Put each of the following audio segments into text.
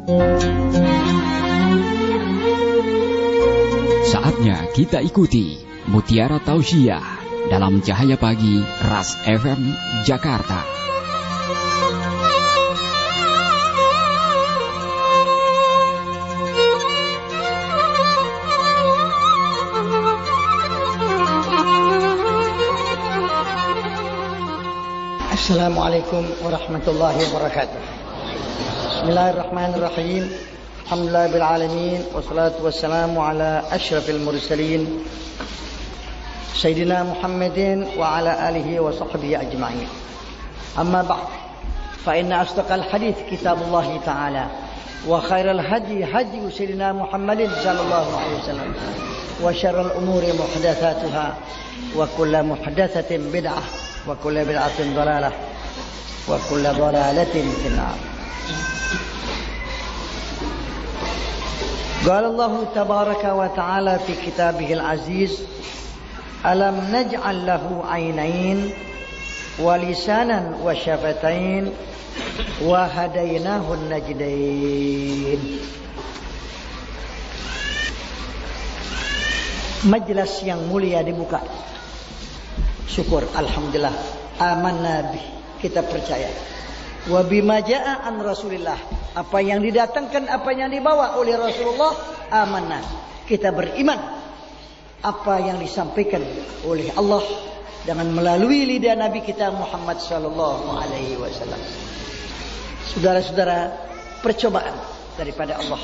Saatnya kita ikuti Mutiara Tausiah dalam Cahaya Pagi Ras FM Jakarta. Assalamualaikum warahmatullahi wabarakatuh. Bismillahirrahmanirrahim. Alhamdulillah bil alamin wassalatu wassalamu ala asyrafil mursalin Sayyidina Muhammadin wa ala alihi wa sahbihi ajma'in. Amma ba'd, fa inna asdaqal hadits kitabullah ta'ala wa khairal hadi hadi Sayyidina Muhammadin sallallahu alaihi wasallam wa syarrul umuri muhdatsatuha wa kullu muhdatsatin bid'ah wa kullu bid'atin dhalalah wa kullu dhalalatin finnar. Qala Allah tabaraka wa ta'ala fi kitabihil aziz, alam naj'al lahu 'ainain wa lisanan wa syafatain wa hadainahu najdain. Majlis yang mulia dibuka. Syukur, alhamdulillah. Amanna bih, kita percaya. Wa bima jaa an Rasulillah, apa yang didatangkan, apa yang dibawa oleh Rasulullah, amanna, kita beriman. Apa yang disampaikan oleh Allah dengan melalui lidah Nabi kita Muhammad sallallahu alaihi wasallam. Saudara-saudara, percobaan daripada Allah.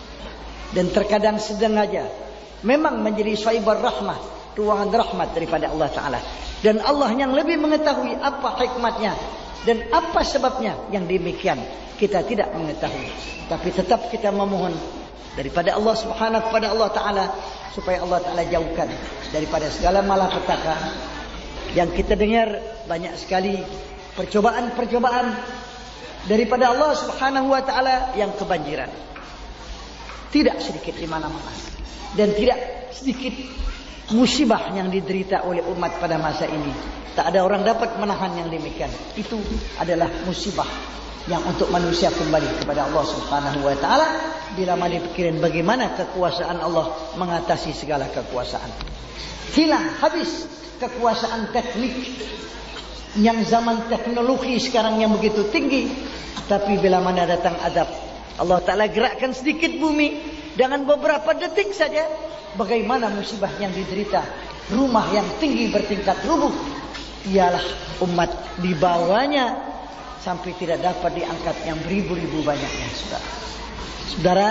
Dan terkadang sengaja memang menjadi saibar rahmah, ruangan rahmat daripada Allah Ta'ala. Dan Allah yang lebih mengetahui apa hikmatnya dan apa sebabnya yang demikian kita tidak mengetahui. Tapi tetap kita memohon daripada Allah Subhanahu kepada Allah Ta'ala supaya Allah Ta'ala jauhkan daripada segala malapetaka. Yang kita dengar banyak sekali percobaan-percobaan daripada Allah Subhanahu wa Ta'ala yang kebanjiran. Tidak sedikit di mana-mana. Dan tidak sedikit musibah yang diderita oleh umat pada masa ini. Tak ada orang dapat menahan yang demikian. Itu adalah musibah yang untuk manusia kembali kepada Allah Subhanahu wa Ta'ala bila mana dipikirin bagaimana kekuasaan Allah mengatasi segala kekuasaan. Hilang habis kekuasaan teknik yang zaman teknologi sekarang yang begitu tinggi. Tapi bila mana datang adab, Allah Ta'ala gerakkan sedikit bumi dengan beberapa detik saja. Bagaimana musibah yang diderita, rumah yang tinggi bertingkat rubuh, ialah umat di bawahnya sampai tidak dapat diangkat yang beribu-ribu banyaknya. Saudara,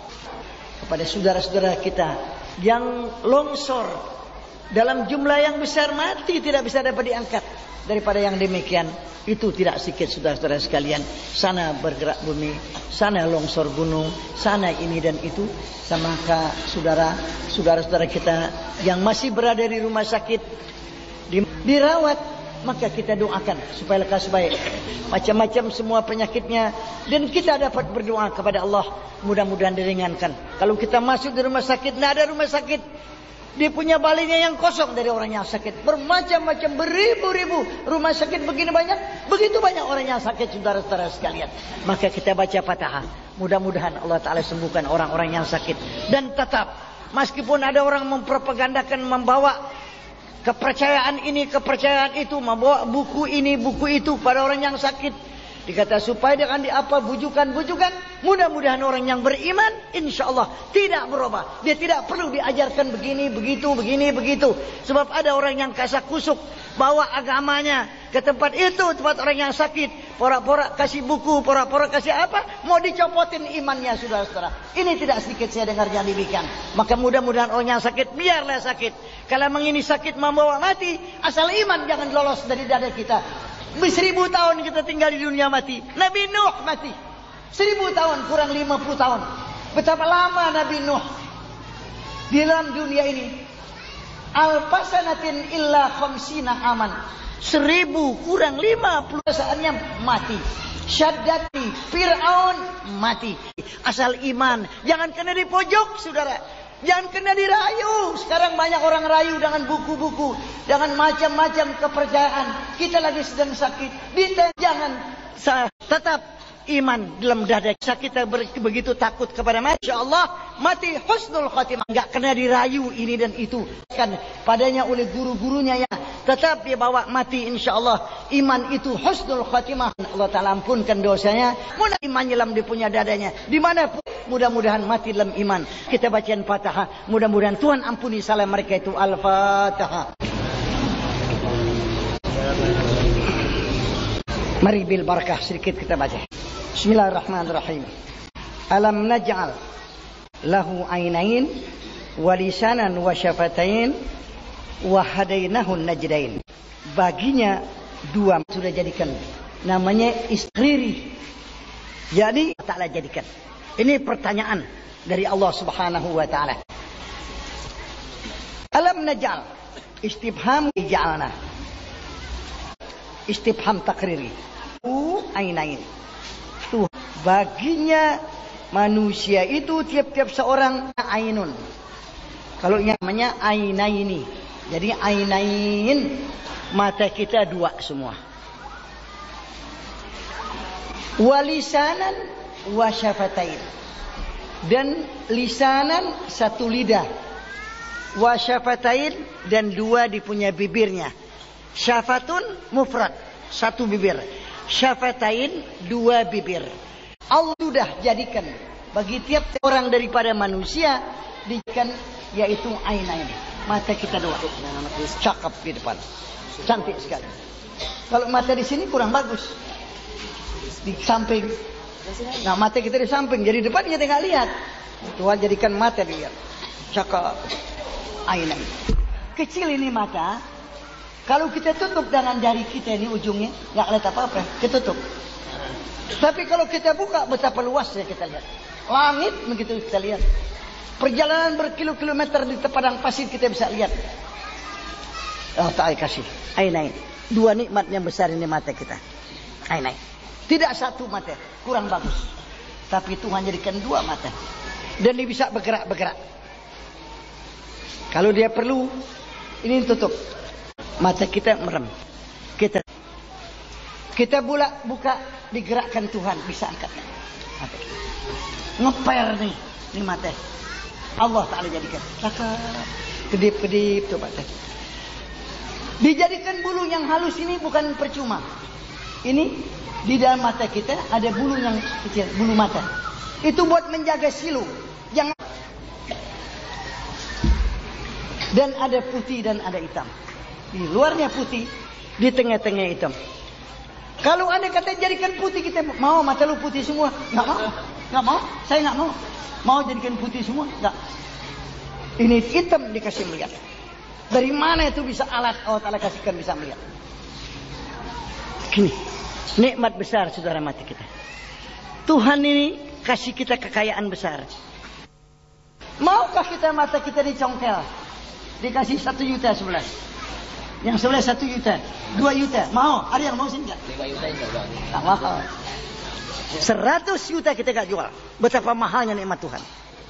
kepada saudara-saudara kita yang longsor dalam jumlah yang besar mati tidak bisa dapat diangkat daripada yang demikian, itu tidak sedikit saudara-saudara sekalian. Sana bergerak bumi, sana longsor gunung, sana ini dan itu. Maka saudara-saudara kita yang masih berada di rumah sakit dirawat, maka kita doakan supaya lekas baik macam-macam semua penyakitnya, dan kita dapat berdoa kepada Allah mudah-mudahan diringankan. Kalau kita masuk di rumah sakit, tidak ada rumah sakit, dia punya baliknya yang kosong dari orang yang sakit. Bermacam-macam, beribu-ribu rumah sakit begini banyak, begitu banyak orang yang sakit saudara-saudara sekalian. Maka kita baca Fatihah, mudah-mudahan Allah Ta'ala sembuhkan orang-orang yang sakit. Dan tetap, meskipun ada orang mempropagandakan, membawa kepercayaan ini, kepercayaan itu, membawa buku ini, buku itu pada orang yang sakit, dikata supaya dengan apa bujukan-bujukan, mudah-mudahan orang yang beriman insya-Allah tidak berubah. Dia tidak perlu diajarkan begini, begitu, begini, begitu. Sebab ada orang yang kasak kusuk bawa agamanya ke tempat itu, tempat orang yang sakit, pora-pora kasih buku, pora-pora kasih apa, mau dicopotin imannya saudara-saudara. Ini tidak sedikit saya dengar yang demikian. Maka mudah-mudahan orang yang sakit biarlah sakit. Kalau mengini sakit membawa mati, asal iman jangan lolos dari dada kita. 1000 tahun kita tinggal di dunia mati. Nabi Nuh mati 1000 tahun kurang 50 tahun. Betapa lama Nabi Nuh di dalam dunia ini. Alfasanatin illa khamsina aman, 1000 kurang 50 saatnya mati. Syaddati Fir'aun mati. Asal iman, jangan kena di pojok saudara. Jangan kena dirayu. Sekarang banyak orang rayu dengan buku-buku, dengan macam-macam kepercayaan. Kita lagi sedang sakit, jangan tetap iman dalam dada kita begitu takut kepada mati. Insyaallah mati husnul khatimah, enggak kena dirayu ini dan itu kan padanya oleh guru-gurunya ya. Tetap dia bawa mati insyaallah. Iman itu husnul khatimah. Allah Taala ampunkan dosanya. Mudah iman dalam dia punya dadanya. Di mana pun mudah-mudahan mati dalam iman. Kita bacaan Fatihah. Mudah-mudahan Tuhan ampuni salah mereka itu. Al-Fatihah. Mari bil barakah sedikit kita baca. Bismillahirrahmanirrahim. Alam naj'al lahu ainain wa lisanan wa syafatain wa hadainahu najdain. Baginya dua sudah jadikan. Namanya istighfari. Jadi Ta'ala jadikan. Ini pertanyaan dari Allah Subhanahu wa taala. Alam naj'al istifham ja'alna. Istifham takriri. Ainain. Tuh baginya manusia itu tiap-tiap seorang ainun. Kalau namanya ainaini. Jadi ainain mata kita dua semua. Walisanan wasyafatain. Dan lisanan satu lidah. Wasyafatain dan dua di punya bibirnya. Syafatun mufrad, satu bibir. Syafatain dua bibir. Allah sudah jadikan bagi tiap orang daripada manusia dijadikan yaitu ainain. Mata kita dua. Cakep di depan. Cantik sekali. Kalau mata di sini kurang bagus. Di samping. Nah mata kita di samping. Jadi depan kita nggak lihat. Tuhan jadikan mata dilihat. Cakep. Ainain. Kecil ini mata. Kalau kita tutup dengan jari kita ini ujungnya, nggak lihat apa-apa, kita tutup. Tapi kalau kita buka, betapa luasnya kita lihat. Langit begitu kita lihat. Perjalanan berkilo-kilometer di padang pasir kita bisa lihat. Oh, Ta'ala kasih. Ainain. Dua nikmat yang besar ini mata kita. Ainain. Tidak satu mata, kurang bagus. Tapi Tuhan jadikan dua mata. Dan dia bisa bergerak-bergerak. Kalau dia perlu, ini tutup. Mata kita merem. Kita buka digerakkan Tuhan bisa angkat. Ngeper nih, ini mata. Allah Ta'ala jadikan. Kedip-kedip tuh mata. Dijadikan bulu yang halus ini bukan percuma. Ini di dalam mata kita ada bulu yang kecil, bulu mata. Itu buat menjaga silu. Jangan. Dan ada putih dan ada hitam. Di luarnya putih, di tengah-tengah hitam. Kalau anda kata jadikan putih, kita mau mata lu putih semua? Nggak mau, nggak mau. Saya nggak mau. Mau jadikan putih semua? Nggak. Ini hitam dikasih melihat. Dari mana itu bisa alat Allah Ta'ala kasihkan bisa melihat? Gini, nikmat besar saudara mata kita. Tuhan ini kasih kita kekayaan besar. Maukah kita mata kita dicongkel? Dikasih 1 juta sebelah. Yang sebelah 1 juta, 2 juta, mau? Ada yang mau sih enggak? 5 juta enggak. Tak mahal. 100 juta kita enggak jual. Betapa mahalnya nikmat Tuhan.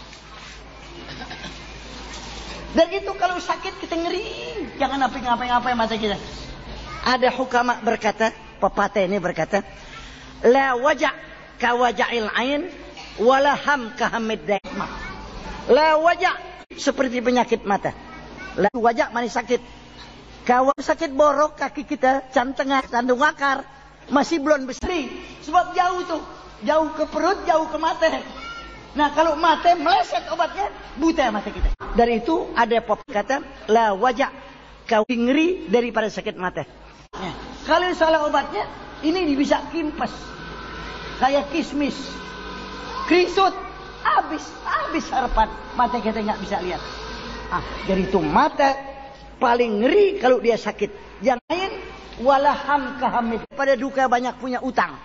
Dan itu kalau sakit kita ngeri, jangan ngapain-ngapain mata kita. Ada hukama berkata, pepatah ini berkata, la waja' ka waja'il ain, wala ham ka hamid dain. La waja' seperti penyakit mata. La waja' manis sakit. Kalau sakit borok kaki kita, tengah, sandung akar, masih belum besar. Sebab jauh tuh, jauh ke perut, jauh ke mata. Nah kalau mata meleset obatnya, buta mata kita. Dari itu ada kata, la wajah, kau ngeri daripada sakit mata. Nah, kalau salah obatnya, ini bisa kimpas. Kayak kismis, krisut, habis harapan. Mata kita nggak bisa lihat. Dari itu mata paling ngeri kalau dia sakit. Yang lain walaham kahamid. Pada duka banyak punya utang.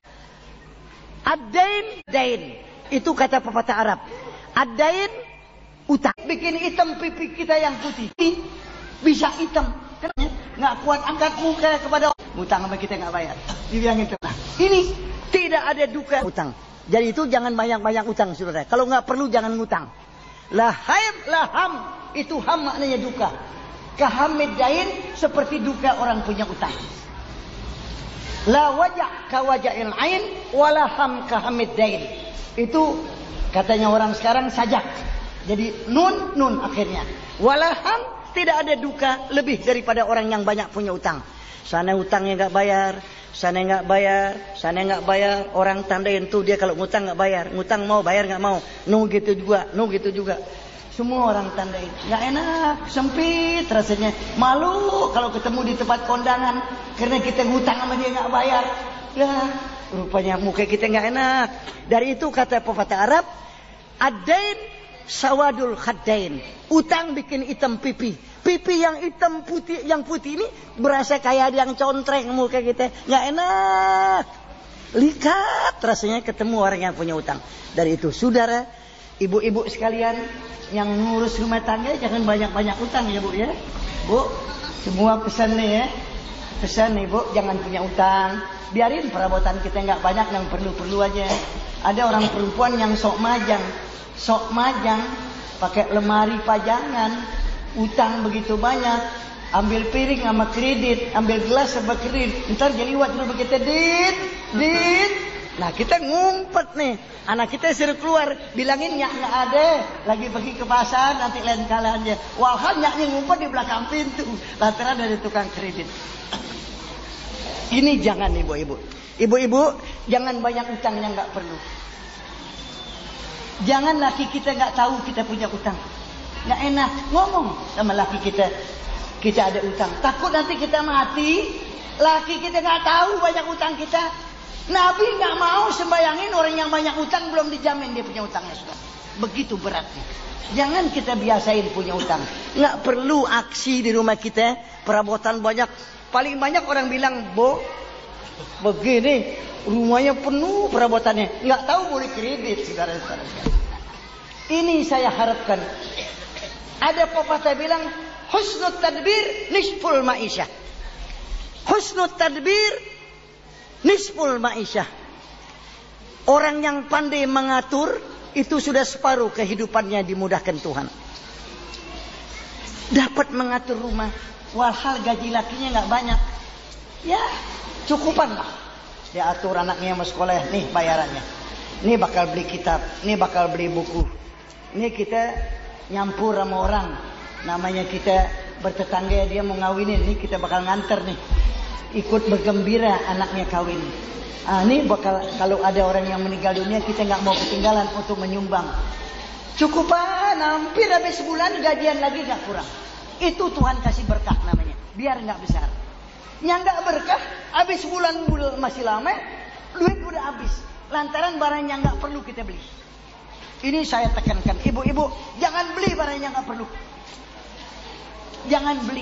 Ad-dain, dain. Itu kata pepatah Arab. Ad-dain, utang. Bikin hitam pipi kita yang putih. Bisa hitam. Nggak kuat angkat muka kepada orang. Utang sama kita nggak bayar. Dibilangin nah, ini tidak ada duka utang. Jadi itu jangan banyak-banyak utang saudara. Kalau nggak perlu jangan ngutang. Laham. Itu ham maknanya duka. Kahamid dain seperti duka orang punya utang. La wajah ka waja'il ain wala ham ka hamid dain. Itu katanya orang sekarang sajak. Jadi nun akhirnya. Wala ham, tidak ada duka lebih daripada orang yang banyak punya utang. Sana utangnya enggak bayar, sana enggak bayar. Orang tandain tuh dia kalau ngutang enggak bayar. Ngutang mau bayar enggak mau. Nu gitu juga. Semua orang tandain. Enggak enak, sempit rasanya. Malu kalau ketemu di tempat kondangan karena kita ngutang sama dia enggak bayar. Ya, rupanya muka kita enggak enak. Dari itu kata pepatah Arab, ad-dain sawadul khaddain. Utang bikin hitam pipi. Pipi yang hitam putih, yang putih ini berasa kayak ada yang contreng muka kita. Enggak enak. Likat rasanya ketemu orang yang punya utang. Dari itu saudara, ibu-ibu sekalian yang ngurus rumah tangga jangan banyak-banyak utang ya Bu ya. Bu, semua pesan nih ya. Pesan nih Bu, jangan punya utang. Biarin perabotan kita enggak banyak, yang perlu-perlu aja. Ada orang perempuan yang sok majang pakai lemari pajangan, utang begitu banyak, ambil piring sama kredit, ambil gelas sama kredit, ntar jeliwat dulu begitu dit. Nah kita ngumpet nih, anak kita suruh keluar, bilangin nyak nggak ada, lagi pergi ke pasar, nanti lain kali aja. Walhasil nyaknya ngumpet di belakang pintu, lantaran dari tukang kredit. Ini jangan ibu-ibu, jangan banyak utang yang nggak perlu. Jangan laki kita nggak tahu kita punya utang. Nggak enak ngomong sama laki kita ada utang. Takut nanti kita mati, laki kita nggak tahu banyak utang kita. Nabi nggak mau sembayangin orang yang banyak utang belum dijamin dia punya utangnya sudah. Begitu beratnya. Jangan kita biasain punya utang. Nggak perlu aksi di rumah kita, perabotan banyak. Paling banyak orang bilang, "Bo, begini rumahnya penuh perabotannya." Nggak tahu boleh kredit, saudara-saudara. Ini saya harapkan. Ada pepatah bilang, husnul tadbir nisful ma'isyah. Husnul tadbir nisful ma'isyah. Orang yang pandai mengatur itu sudah separuh kehidupannya dimudahkan Tuhan. Dapat mengatur rumah, walhal gaji lakinya nggak banyak, ya cukupan lah. Dia atur anaknya mau sekolah, nih bayarannya, nih bakal beli kitab, nih bakal beli buku, nih kita nyampur sama orang, namanya kita bertetangga dia mau ngawinin, nih kita bakal nganter nih, ikut bergembira anaknya kawin. Ini bakal kalau ada orang yang meninggal dunia kita nggak mau ketinggalan untuk menyumbang. Cukupan, hampir habis sebulan gajian lagi nggak kurang. Itu Tuhan kasih berkah namanya. Biar nggak besar. Yang nggak berkah, habis bulan masih lama, duit udah habis. Lantaran barang yang nggak perlu kita beli. Ini saya tekankan, ibu-ibu jangan beli barang yang nggak perlu. Jangan beli.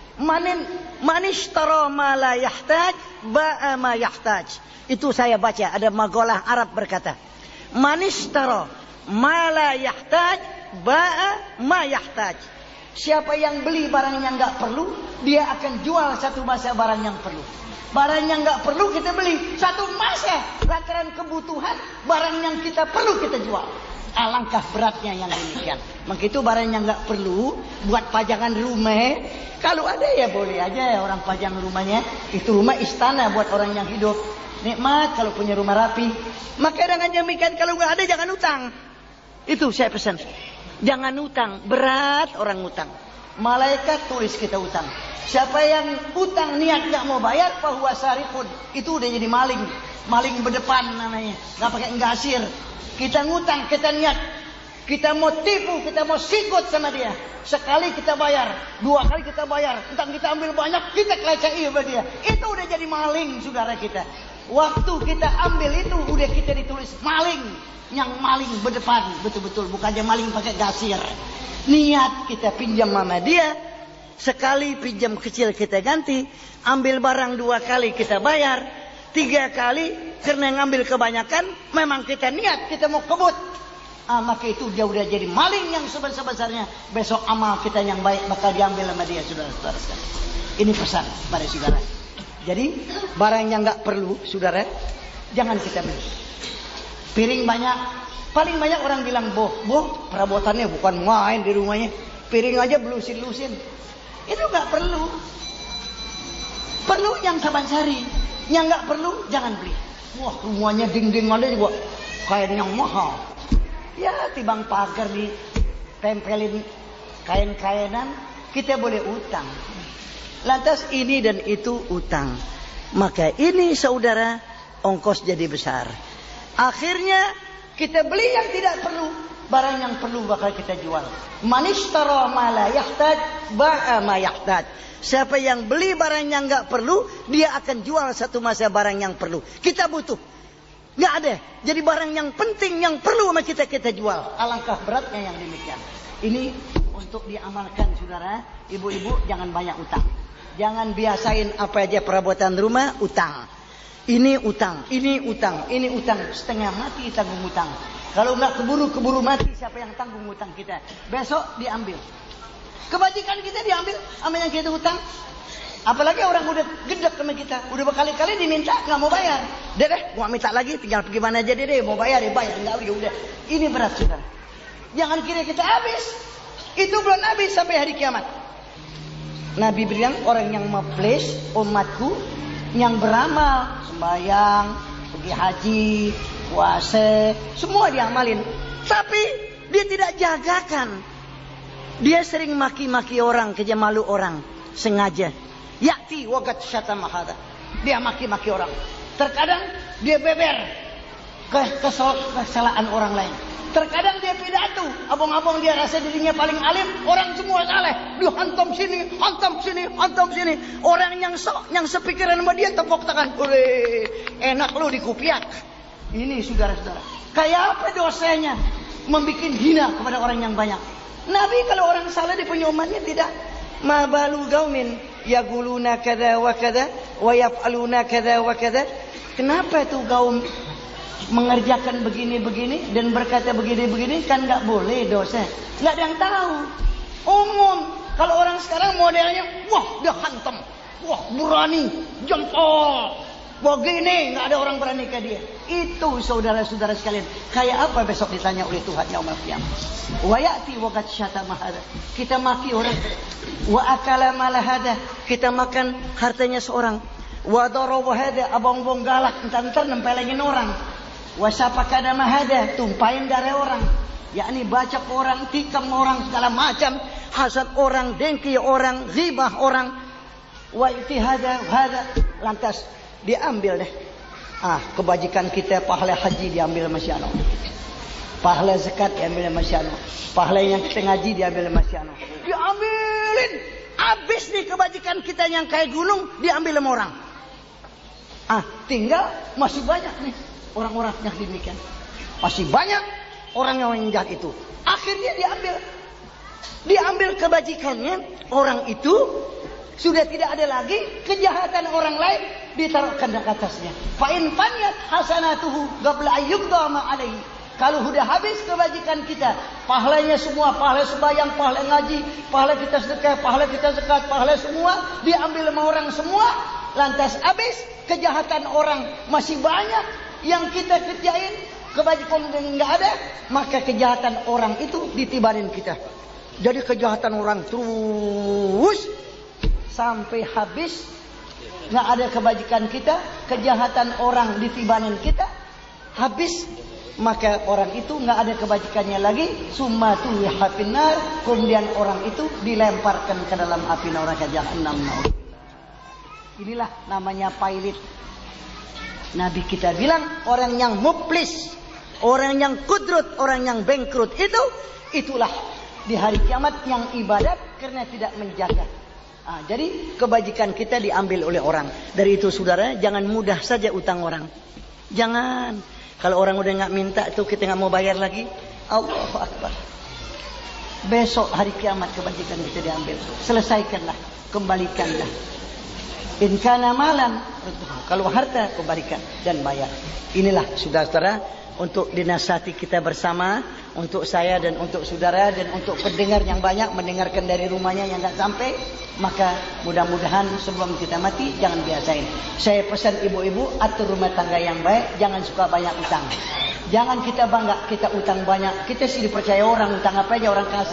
Manishtara ma la yahtaj ba'a ma yahtaj. Itu saya baca, ada maqalah Arab berkata, manishtara ma la yahtaj ba'a ma yahtaj. Siapa yang beli barang yang enggak perlu, dia akan jual satu masa barang yang perlu. Barang yang enggak perlu kita beli satu masa, lantaran kebutuhan barang yang kita perlu kita jual. Alangkah beratnya yang demikian. Maka itu barang yang nggak perlu buat pajangan rumah. Kalau ada ya boleh aja orang pajang rumahnya. Itu rumah istana buat orang yang hidup. Nikmat kalau punya rumah rapi. Maka dengan demikian kalau nggak ada jangan utang. Itu saya pesan. Jangan utang. Berat orang utang. Malaikat tulis kita utang. Siapa yang utang niat nggak mau bayar, fahuwa sarikun. Itu udah jadi maling. Maling berdepan namanya. Nggak pakai ngasir. Kita ngutang, kita niat, kita mau tipu, kita mau sikut sama dia. Sekali kita bayar, dua kali kita bayar, entah kita ambil banyak, kita kelecei sama dia. Itu udah jadi maling saudara kita. Waktu kita ambil itu udah kita ditulis maling, yang maling berdepan, betul-betul bukannya maling pakai gasir. Niat kita pinjam sama dia, sekali pinjam kecil kita ganti, ambil barang dua kali kita bayar. 3 kali karena ngambil kebanyakan, memang kita niat kita mau kebut, maka itu dia udah jadi maling yang sebesar-besarnya. Besok amal kita yang baik bakal diambil sama dia, saudara-saudara. Ini pesan pada saudara. Jadi barang yang nggak perlu, saudara, jangan kita beli. Piring banyak, paling banyak orang bilang, boh, perabotannya bukan main di rumahnya. Piring aja belusin-lusin. Itu nggak perlu. Perlu yang saban sari. Yang nggak perlu jangan beli. Wah, rumahnya dinding-dinding juga kain yang mahal. Ya, tibang pagar ditempelin kain-kainan, kita boleh utang. Lantas ini dan itu utang. Maka ini saudara, ongkos jadi besar. Akhirnya kita beli yang tidak perlu, barang yang perlu bakal kita jual. Manishtara ma la yahtaj ba'a ma yahtaj. Siapa yang beli barang yang enggak perlu, dia akan jual satu masa barang yang perlu. Kita butuh, enggak ada. Jadi barang yang penting, yang perlu sama kita jual. Alangkah beratnya yang demikian. Ini untuk diamalkan saudara. Ibu-ibu jangan banyak utang. Jangan biasain apa aja perabotan rumah utang. Ini utang, ini utang, ini utang. Setengah mati tanggung utang. Kalau enggak keburu mati, siapa yang tanggung utang kita? Besok diambil. Kebajikan kita diambil sama yang kita utang. Apalagi orang udah gedek sama kita, udah berkali-kali diminta nggak mau bayar. Deh, gua minta lagi, tinggal pergi mana aja deh, mau bayar ya bayar, nggak udah. Ini berat saudara. Jangan kira kita habis. Itu belum habis sampai hari kiamat. Nabi bilang orang yang memples umatku, yang beramal, sembahyang, pergi haji, puasa, semua diamalin. Tapi dia tidak jagakan. Dia sering maki-maki orang, keja malu orang, sengaja. Yakti wagat syatama hada. Dia maki-maki orang. Terkadang dia beber kesalahan orang lain. Terkadang dia pidato, abang-abang dia rasa dirinya paling alim, orang semua salah. Dia hantam sini, hantam sini, hantam sini. Orang yang sepikiran sama dia tepuk tangan. Oleh, enak lu dikupiak. Ini saudara-saudara. Kayak apa dosanya membuat hina kepada orang yang banyak. Nabi kalau orang salah di punya umatnya tidak. Ma balu gaumin yaquluna kadza wa kadza wa yaf'aluna kadza wa kadza. Kenapa tuh gaum mengerjakan begini-begini dan berkata begini-begini, kan enggak boleh dosa. Enggak ada yang tahu. Umum. Kalau orang sekarang modelnya, wah dia hantam. Wah berani, jempol. Begini, enggak ada orang berani ke dia. Itu saudara-saudara sekalian. Kayak apa besok ditanya oleh Tuhan yaumul qiyamah. Wa ya'ti wa qad syatama hada. Kita maki orang. Wa akala mala hada. Kita makan hartanya seorang. Wa daraba hada, abang-abang galak entar nempelengin orang. Wa sapaka dama hada, tumpahin darah orang. Yakni baca orang, tikam orang, segala macam, hasad orang, dengki orang, ghibah orang. Wa itihada hada, lantas diambil deh. Kebajikan kita, pahala haji diambil masyano. Pahala zakat diambil masyano. Pahala yang kita ngaji diambil masyano. Diambilin. Habis nih kebajikan kita yang kayak gunung diambil sama orang. Tinggal masih banyak nih orang-orang yang demikian. Masih banyak orang yang jahat itu. Akhirnya diambil kebajikannya. Orang itu sudah tidak ada lagi, kejahatan orang lain ditaruhkan di atasnya. Fa in faniyat hasanatuhu qabla ayyuqda ma alaihi. Kalau sudah habis kebajikan kita, pahalanya semua, pahala sembahyang, pahala ngaji, pahala kita sedekah, pahala kita zakat, pahala semua diambil sama orang semua. Lantas habis, kejahatan orang masih banyak yang kita kerjain, kebajikan enggak ada, maka kejahatan orang itu ditibarin kita. Jadi kejahatan orang terus sampai habis, nggak ada kebajikan kita, kejahatan orang ditibanin kita, habis, maka orang itu nggak ada kebajikannya lagi, summatu hafinar, kemudian orang itu dilemparkan ke dalam api neraka jahanam. Inilah namanya pailit. Nabi kita bilang orang yang muflis, orang yang kudrut, orang yang bangkrut itulah di hari kiamat yang ibadat karena tidak menjaga. Jadi kebajikan kita diambil oleh orang. Dari itu saudara, jangan mudah saja utang orang. Jangan. Kalau orang udah nggak minta tuh kita nggak mau bayar lagi, Allahu Akbar. Besok hari kiamat kebajikan kita diambil. Selesaikanlah, kembalikanlah. In kana malan, kalau harta kembalikan dan bayar. Inilah saudara-saudara, untuk dinasihati kita bersama, untuk saya dan untuk saudara dan untuk pendengar yang banyak mendengarkan dari rumahnya yang nggak sampai. Maka mudah-mudahan sebelum kita mati jangan biasain. Saya pesan ibu-ibu, atur rumah tangga yang baik, jangan suka banyak utang. Jangan kita bangga kita utang banyak. Kita sih dipercaya orang, utang apa aja orang kasih.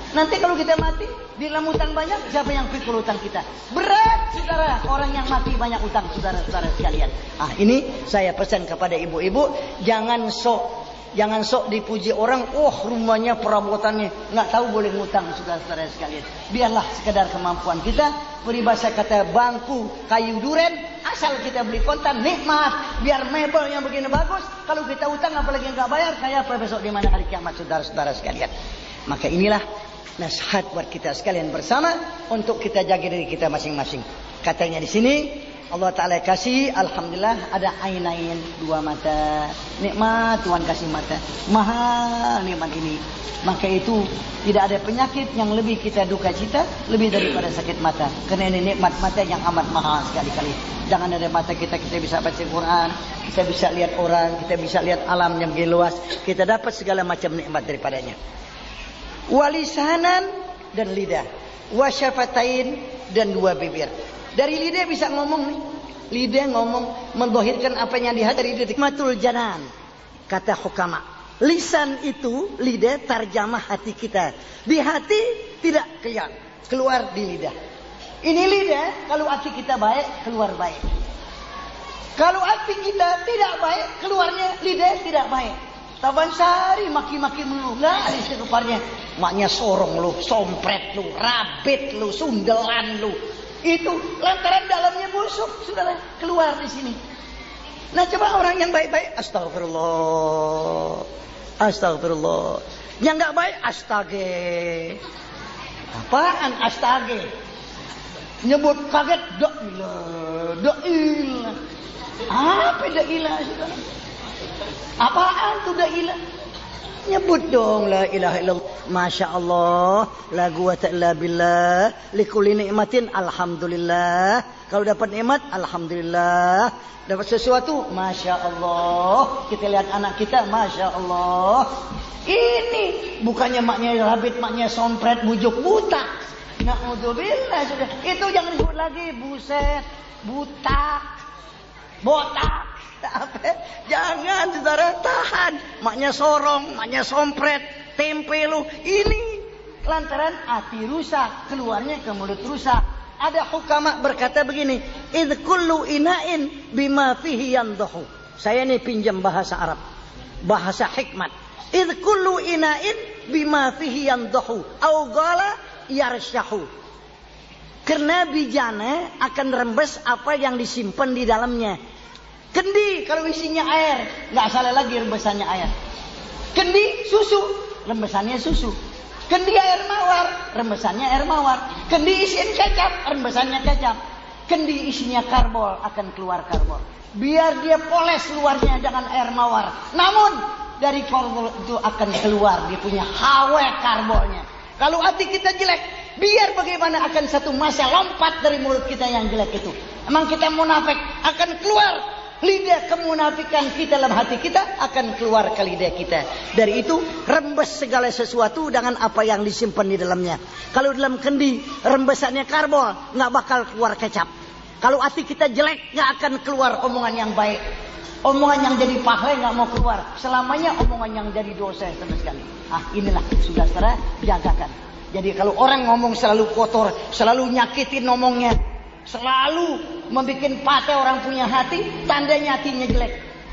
Nanti kalau kita mati, di dalam utang banyak, siapa yang pikul utang kita? Berat, saudara. Orang yang mati banyak utang, saudara-saudara sekalian. Ini saya pesan kepada ibu-ibu, jangan sok dipuji orang. Oh, rumahnya, perabotannya, nggak tahu boleh ngutang, saudara-saudara sekalian. Biarlah sekedar kemampuan kita. Peribahasa kata bangku kayu duren, asal kita beli kontan, nikmat. Biar mebel yang begini bagus. Kalau kita utang apalagi nggak bayar, kayak apa besok di mana hari kiamat, saudara-saudara sekalian. Maka inilah nasihat buat kita sekalian bersama untuk kita jaga diri kita masing-masing. Katanya di sini Allah Ta'ala kasih, alhamdulillah ada ainain, 2 mata. Nikmat Tuhan kasih mata. Mahal nikmat ini. Maka itu tidak ada penyakit yang lebih kita duka cita lebih daripada sakit mata. Karena ini nikmat mata yang amat mahal sekali-kali. Jangan ada mata kita bisa baca Quran, kita bisa lihat orang, kita bisa lihat alam yang luas, kita dapat segala macam nikmat daripadanya. Walisanan dan lidah, wasyafatain dan 2 bibir. Dari lidah bisa ngomong nih. Lidah ngomong, mendhahirkan apa yang di hati. Dari lidah matul janan, kata hukama. Lisan itu, lidah tarjamah hati kita. Di hati tidak keluar di lidah. Ini lidah, kalau hati kita baik, keluar baik. Kalau hati kita tidak baik, keluarnya lidah tidak baik. Taban sehari maki-maki melulu, nggak ada istighfarnya. Maknya sorong lu, sompret lu, rabit lu, sundelan lu. Itu lantaran dalamnya busuk, saudara, keluar di sini. Nah, coba orang yang baik-baik, astagfirullah, astagfirullah. Yang nggak baik, astage. Apaan astage? Nyebut kaget, da'ilah. Apa da'ilah, saudara? Apaan tuh da'ilah? Nyebut dong la ilaha illallah. Masya Allah, la quwata illa billah, likulli nikmatin alhamdulillah. Kalau dapat nikmat alhamdulillah, dapat sesuatu masya Allah. Kita lihat anak kita masya Allah. Ini bukannya maknya rabit, maknya sompret, bujuk buta. Na'udzubillah sudah. Itu jangan disebut lagi buset, butak, botak. Jangan, saudara, tahan. Maknya sorong, maknya sompret, tempe lu. Ini lantaran hati rusak, keluarnya ke mulut rusak. Ada hukama berkata begini, idz kullu ina'in bima fihi yandahu. Saya ini pinjam bahasa Arab, bahasa hikmat. Idz kullu ina'in bima fihi yandahu au qala yarshahu. Karena bijana akan rembes apa yang disimpan di dalamnya. Kendi kalau isinya air, nggak salah lagi rembesannya air. Kendi susu, rembesannya susu. Kendi air mawar, rembesannya air mawar. Kendi isiin kecap, rembesannya kecap. Kendi isinya karbol, akan keluar karbol. Biar dia poles luarnya, jangan air mawar. Namun dari karbol itu akan keluar, dia punya hawa karbolnya. Kalau hati kita jelek, biar bagaimana akan satu masa lompat dari mulut kita yang jelek itu. Emang kita munafik, akan keluar. Lidah kemunafikan kita dalam hati kita akan keluar ke lidah kita. Dari itu rembes segala sesuatu dengan apa yang disimpan di dalamnya. Kalau dalam kendi rembesannya karbol, nggak bakal keluar kecap. Kalau hati kita jelek, nggak akan keluar omongan yang baik. Omongan yang jadi pahala nggak mau keluar. Selamanya omongan yang jadi dosa sama sekali. Inilah sudah saudara, jagakan. Jadi kalau orang ngomong selalu kotor, selalu nyakitin ngomongnya, selalu membuat patah orang punya hati, tandanya hatinya jelek.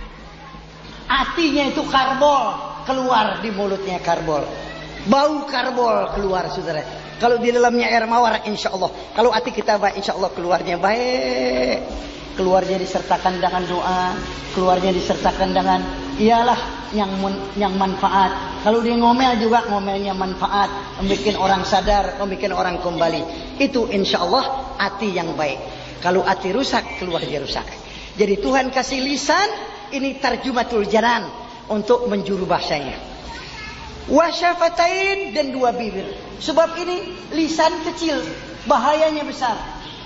Hatinya itu karbol, keluar di mulutnya karbol. Bau karbol keluar, saudara. Kalau di dalamnya air mawar, insya Allah. Kalau hati kita baik, insya Allah keluarnya baik. Keluarnya disertakan dengan doa, keluarnya disertakan dengan ialah yang manfaat. Kalau dia ngomel juga ngomelnya manfaat, membuat orang sadar, membuat orang kembali. Itu insya Allah hati yang baik. Kalau hati rusak, keluarnya rusak. Jadi Tuhan kasih lisan, ini tarjumatul janan untuk menjuru bahasanya. Wasyafatain dan 2 bibir. Sebab ini lisan kecil, bahayanya besar.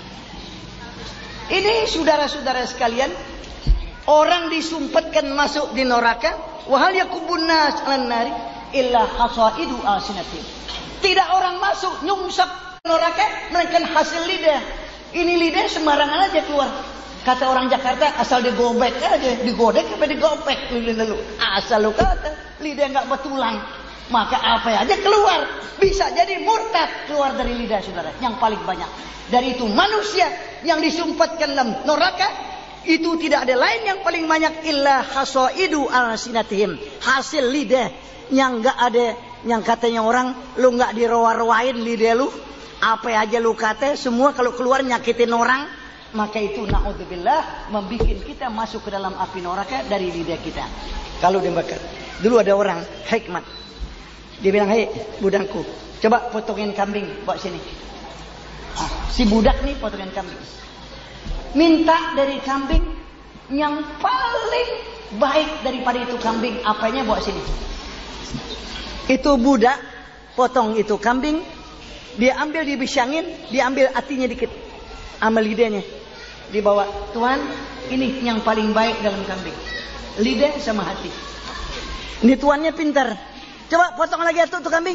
Ini saudara-saudara sekalian, orang disumpatkan masuk di neraka, wahal yakubun nas 'alan nari illa hasaidu alsinatin. Tidak orang masuk nyungsep neraka melainkan hasil lidah. Ini lidah sembarangan aja keluar. Kata orang Jakarta, asal digobek aja, digodek apa digopek lalu. Asal lu kata lidah enggak betulang. maka apa aja keluar. Bisa jadi murtad keluar dari lidah saudara. Yang paling banyak. Dari itu manusia yang disumpatkan dalam neraka, itu tidak ada lain yang paling banyak illa hasaidu alsinatihim. Hasil lidah yang enggak ada, yang katanya orang lu enggak dirowa-rowain lidah lu, apa aja lu kata, semua kalau keluar nyakitin orang, maka itu naudzubillah membikin kita masuk ke dalam api neraka dari lidah kita. Kalau dibakar. Dulu ada orang hikmat. Dia bilang, "Hei, budakku, coba potongin kambing, bawa sini." Si budak nih potongin kambing. Minta dari kambing yang paling baik daripada itu kambing, apanya bawa sini. Itu budak potong itu kambing, dia ambil, dibisyangin, dia ambil hatinya dikit, sama lidahnya, dibawa. Tuhan, ini yang paling baik dalam kambing, lidah sama hati. Ini tuannya pintar. Coba potong lagi tuh kambing.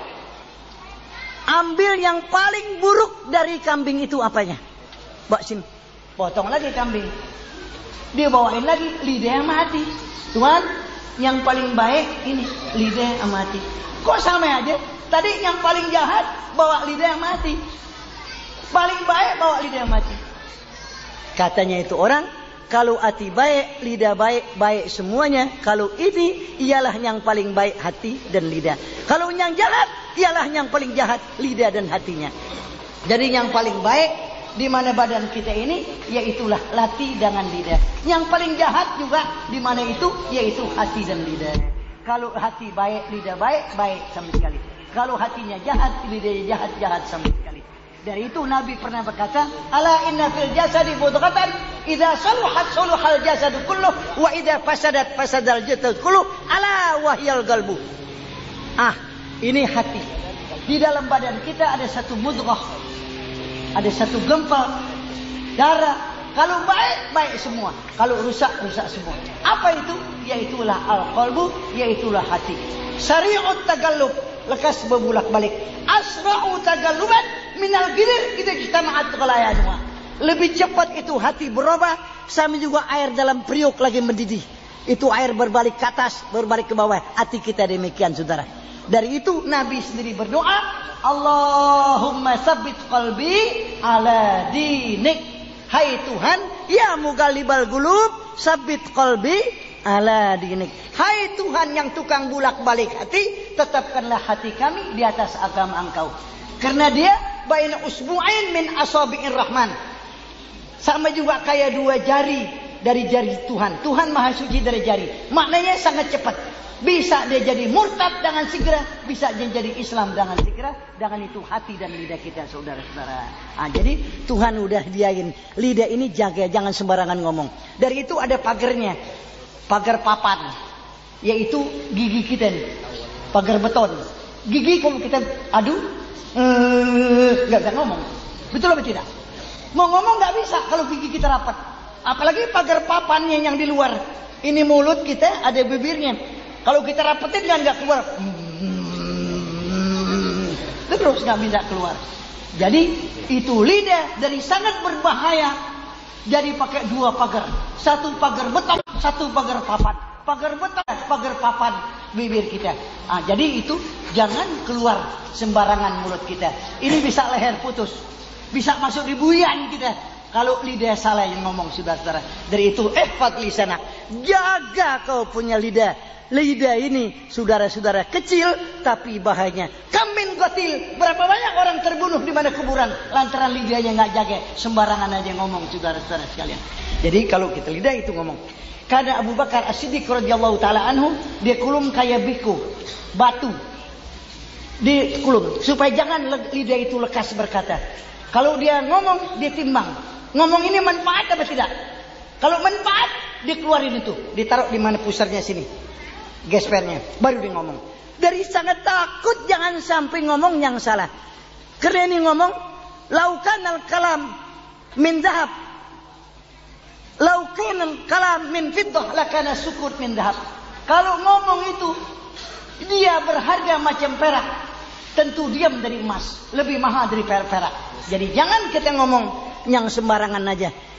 Ambil yang paling buruk dari kambing itu apanya? Bawa sini. Potong lagi kambing. Dia bawain lagi lidah sama hati. Tuhan, yang paling baik ini lidah sama hati. Kok sama aja? Tadi yang paling jahat bawa lidah sama hati. Paling baik bawa lidah sama hati. Katanya itu orang, kalau hati baik, lidah baik, baik semuanya. Kalau ini ialah yang paling baik hati dan lidah. Kalau yang jahat, ialah yang paling jahat lidah dan hatinya. Jadi yang paling baik di mana badan kita ini, yaitulah hati dengan lidah. Yang paling jahat juga di mana itu, yaitu hati dan lidah. Kalau hati baik, lidah baik, baik sama sekali. Kalau hatinya jahat, lidahnya jahat, jahat sama sekali. Dari itu Nabi pernah berkata, "Ala inna fil jasadi mudghatan, idza saluhat saluhal jasadu kulluh, wa idza fasadat fasadal jasadu kulluh, ala wahyal qalbu." Ini hati. Di dalam badan kita ada satu mudghah, ada satu gempal darah. Kalau baik, baik semua. Kalau rusak, rusak semua. Apa itu? Yaitulah al-qalbu, yaitulah hati. Sari'ut tagallub, lekas berbulak-balik. Asra'u tagalluban minal gilir, kita ijtama'at ghalayanu. Lebih cepat itu hati berubah, sama juga air dalam periuk lagi mendidih. Itu air berbalik ke atas, berbalik ke bawah. Hati kita demikian saudara. Dari itu Nabi sendiri berdoa, Allahumma sabbit qalbi ala dinik. Hai Tuhan, ya mughalibal qulub, sabbit qalbi ala dinik. Hai Tuhan yang tukang bulak-balik hati, tetapkanlah hati kami di atas agama Engkau. Karena dia baina usbu'ain min asabi'ir rahman. Sama juga kayak dua jari dari jari Tuhan. Tuhan Maha Suci dari jari. Maknanya sangat cepat. Bisa dia jadi murtad dengan segera, bisa dia jadi Islam dengan segera. Dengan itu hati dan lidah kita saudara-saudara. Jadi Tuhan udah diain lidah ini jaga, jangan sembarangan ngomong. Dari itu ada pagarnya, pagar papan, yaitu gigi kita nih, pagar beton. Gigi kalau kita adu, nggak bisa ngomong. Betul atau tidak? Mau ngomong nggak bisa kalau gigi kita rapat. Apalagi pagar papannya yang di luar. Ini mulut kita ada bibirnya. Kalau kita rapetin kan nggak keluar, terus nggak bisa keluar. Jadi itu lidah dari sangat berbahaya. Jadi pakai dua pagar, satu pagar beton, satu pagar papan. Pagar beton, pagar papan bibir kita. Jadi itu jangan keluar sembarangan mulut kita. Ini bisa leher putus, bisa masuk di buyan kita. Kalau lidah salah yang ngomong saudara-saudara. Dari itu ihfad lisanak, jaga kau punya lidah. Lidah ini saudara-saudara kecil tapi bahayanya. Kamin qatil, berapa banyak orang terbunuh di mana kuburan lantaran lidahnya nggak jaga, sembarangan aja ngomong saudara-saudara sekalian. Jadi kalau kita lidah itu ngomong. Karena Abu Bakar As-Siddiq radhiyallahu taala anhu, dia kulum kayak biku, batu. Di kulum supaya jangan lidah itu lekas berkata. Kalau dia ngomong, dia timbang. Ngomong ini manfaat apa tidak? Kalau manfaat, dia keluarin itu, ditaruh di mana pusarnya sini. Gespernya, baru dia ngomong. Dari sangat takut jangan sampai ngomong yang salah. Karena ini ngomong, laukan al-kalam min dahab, laukan al-kalam min fiddah, lakana sukut min dahab. Kalau ngomong itu dia berharga macam perak, tentu diam dari emas, lebih mahal dari perak. Jadi jangan kita ngomong yang sembarangan aja.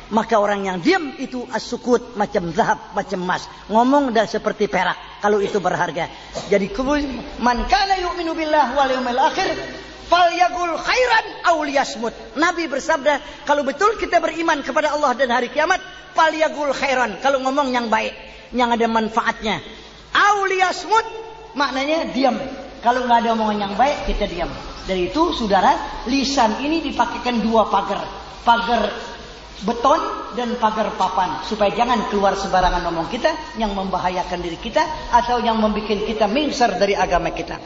Maka orang yang diam itu as-sukut, macam zahab, macam emas. Ngomong dan seperti perak, kalau itu berharga. Jadi man kana yu'minu billah wal yawmil akhir falyaqul khairan aw liyasmut. Nabi bersabda, kalau betul kita beriman kepada Allah dan hari kiamat, falyaqul khairan, kalau ngomong yang baik, yang ada manfaatnya. Aw liyasmut, maknanya diam. Kalau nggak ada omongan yang baik, kita diam. Dari itu, saudara, lisan ini dipakaikan dua pagar. Pagar beton dan pagar papan, supaya jangan keluar sembarangan ngomong kita yang membahayakan diri kita atau yang membuat kita mingser dari agama kita.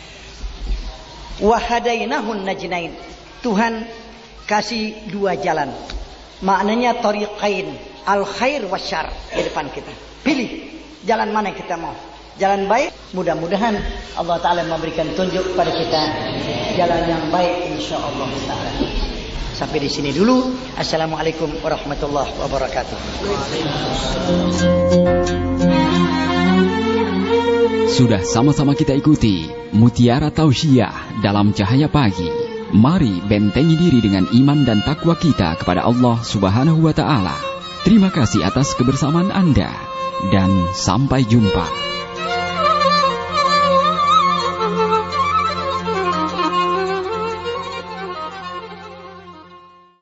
Wa hadainahun najdain. Tuhan kasih dua jalan. Maknanya tariqain, al khair wasyarr di depan kita. Pilih jalan mana kita mau. Jalan baik, mudah-mudahan Allah Ta'ala memberikan tunjuk pada kita jalan yang baik, insyaallah taala. Sampai di sini dulu. Assalamualaikum warahmatullahi wabarakatuh. Sudah sama-sama kita ikuti Mutiara Tausiah dalam Cahaya Pagi. Mari bentengi diri dengan iman dan takwa kita kepada Allah Subhanahu wa Ta'ala. Terima kasih atas kebersamaan Anda dan sampai jumpa.